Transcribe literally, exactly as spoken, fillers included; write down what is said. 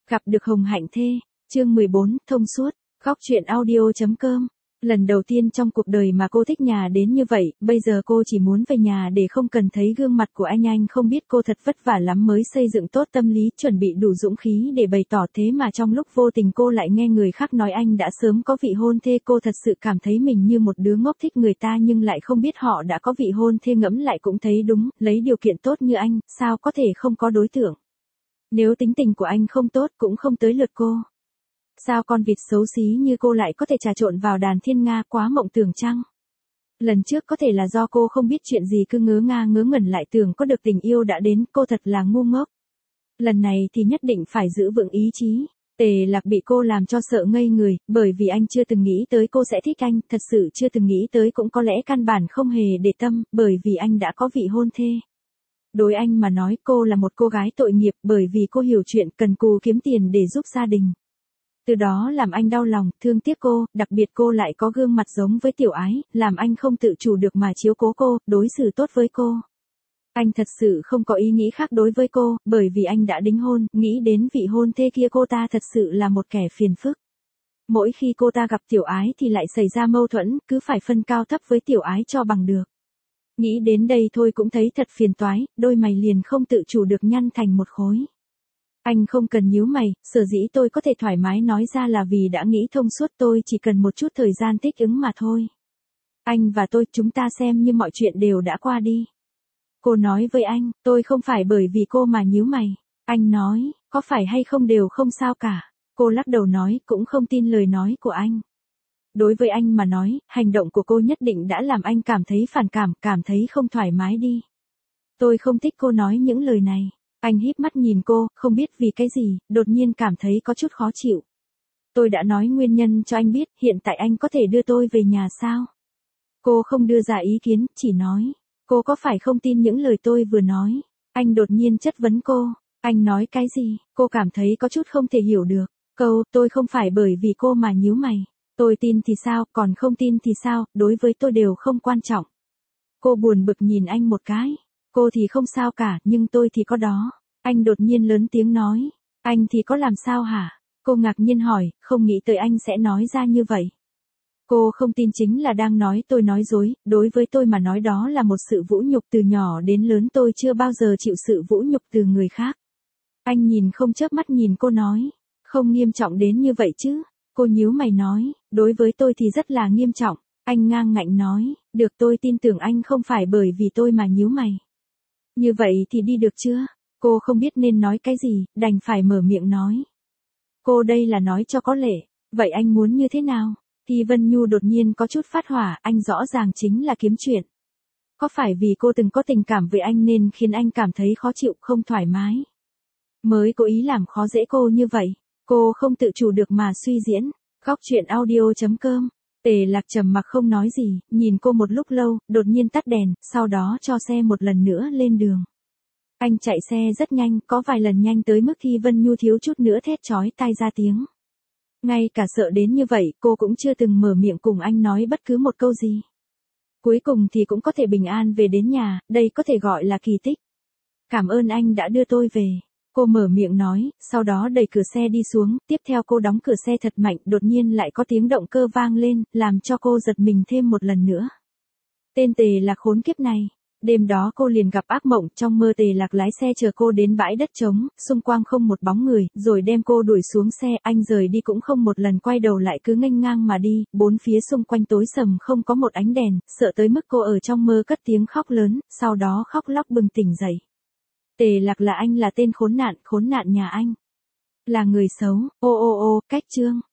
Gặp được Hồng Hạnh Thê, chương mười bốn, thông suốt, góc truyện audio chấm com. Lần đầu tiên trong cuộc đời mà cô thích nhà đến như vậy, bây giờ cô chỉ muốn về nhà để không cần thấy gương mặt của anh. Anh không biết cô thật vất vả lắm mới xây dựng tốt tâm lý, chuẩn bị đủ dũng khí để bày tỏ, thế mà trong lúc vô tình cô lại nghe người khác nói anh đã sớm có vị hôn thê. Cô thật sự cảm thấy mình như một đứa ngốc thích người ta nhưng lại không biết họ đã có vị hôn thê. Ngẫm lại cũng thấy đúng, lấy điều kiện tốt như anh, sao có thể không có đối tượng. Nếu tính tình của anh không tốt cũng không tới lượt cô. Sao con vịt xấu xí như cô lại có thể trà trộn vào đàn thiên nga, quá mộng tưởng chăng? Lần trước có thể là do cô không biết chuyện gì cứ ngớ nga ngớ ngẩn lại tưởng có được tình yêu đã đến, cô thật là ngu ngốc. Lần này thì nhất định phải giữ vững ý chí. Tề Lạc bị cô làm cho sợ ngây người, bởi vì anh chưa từng nghĩ tới cô sẽ thích anh, thật sự chưa từng nghĩ tới, cũng có lẽ căn bản không hề để tâm, bởi vì anh đã có vị hôn thê. Đối anh mà nói cô là một cô gái tội nghiệp, bởi vì cô hiểu chuyện cần cù kiếm tiền để giúp gia đình. Từ đó làm anh đau lòng, thương tiếc cô, đặc biệt cô lại có gương mặt giống với Tiểu Ái, làm anh không tự chủ được mà chiếu cố cô, đối xử tốt với cô. Anh thật sự không có ý nghĩ khác đối với cô, bởi vì anh đã đính hôn, nghĩ đến vị hôn thê kia cô ta thật sự là một kẻ phiền phức. Mỗi khi cô ta gặp Tiểu Ái thì lại xảy ra mâu thuẫn, cứ phải phân cao thấp với Tiểu Ái cho bằng được. Nghĩ đến đây thôi cũng thấy thật phiền toái, đôi mày liền không tự chủ được nhăn thành một khối. Anh không cần nhíu mày, sở dĩ tôi có thể thoải mái nói ra là vì đã nghĩ thông suốt, tôi chỉ cần một chút thời gian thích ứng mà thôi. Anh và tôi, chúng ta xem như mọi chuyện đều đã qua đi. Cô nói với anh, tôi không phải bởi vì cô mà nhíu mày. Anh nói, có phải hay không đều không sao cả. Cô lắc đầu nói, cũng không tin lời nói của anh. Đối với anh mà nói, hành động của cô nhất định đã làm anh cảm thấy phản cảm, cảm thấy không thoải mái đi. Tôi không thích cô nói những lời này. Anh híp mắt nhìn cô, không biết vì cái gì, đột nhiên cảm thấy có chút khó chịu. Tôi đã nói nguyên nhân cho anh biết, hiện tại anh có thể đưa tôi về nhà sao? Cô không đưa ra ý kiến, chỉ nói. Cô có phải không tin những lời tôi vừa nói? Anh đột nhiên chất vấn cô. Anh nói cái gì? Cô cảm thấy có chút không thể hiểu được. Câu, tôi không phải bởi vì cô mà nhíu mày. Tôi tin thì sao, còn không tin thì sao, đối với tôi đều không quan trọng. Cô buồn bực nhìn anh một cái. Cô thì không sao cả, nhưng tôi thì có đó. Anh đột nhiên lớn tiếng nói. Anh thì có làm sao hả? Cô ngạc nhiên hỏi, không nghĩ tới anh sẽ nói ra như vậy. Cô không tin chính là đang nói tôi nói dối, đối với tôi mà nói đó là một sự vũ nhục, từ nhỏ đến lớn tôi chưa bao giờ chịu sự vũ nhục từ người khác. Anh nhìn không chớp mắt nhìn cô nói, không nghiêm trọng đến như vậy chứ? Cô nhíu mày nói, đối với tôi thì rất là nghiêm trọng. Anh ngang ngạnh nói, được, tôi tin tưởng anh không phải bởi vì tôi mà nhíu mày. Như vậy thì đi được chưa? Cô không biết nên nói cái gì, đành phải mở miệng nói. Cô đây là nói cho có lệ, vậy anh muốn như thế nào? Thì Vân Nhu đột nhiên có chút phát hỏa, anh rõ ràng chính là kiếm chuyện. Có phải vì cô từng có tình cảm với anh nên khiến anh cảm thấy khó chịu, không thoải mái? Mới cố ý làm khó dễ cô như vậy, cô không tự chủ được mà suy diễn. Góc truyện audio chấm com. Tề Lạc trầm mặc không nói gì, nhìn cô một lúc lâu, đột nhiên tắt đèn, sau đó cho xe một lần nữa lên đường. Anh chạy xe rất nhanh, có vài lần nhanh tới mức Thi Vân Nhu thiếu chút nữa thét chói tai ra tiếng. Ngay cả sợ đến như vậy, cô cũng chưa từng mở miệng cùng anh nói bất cứ một câu gì. Cuối cùng thì cũng có thể bình an về đến nhà, đây có thể gọi là kỳ tích. Cảm ơn anh đã đưa tôi về. Cô mở miệng nói, sau đó đẩy cửa xe đi xuống, tiếp theo cô đóng cửa xe thật mạnh, đột nhiên lại có tiếng động cơ vang lên, làm cho cô giật mình thêm một lần nữa. Tên Tề Lạc khốn kiếp này. Đêm đó cô liền gặp ác mộng, trong mơ Tề Lạc lái xe chờ cô đến bãi đất trống, xung quanh không một bóng người, rồi đem cô đuổi xuống xe, anh rời đi cũng không một lần quay đầu lại cứ nghênh ngang mà đi, bốn phía xung quanh tối sầm không có một ánh đèn, sợ tới mức cô ở trong mơ cất tiếng khóc lớn, sau đó khóc lóc bừng tỉnh dậy. Tề Lạc là anh, là tên khốn nạn, khốn nạn nhà anh. Là người xấu, ô ô ô, cách chương.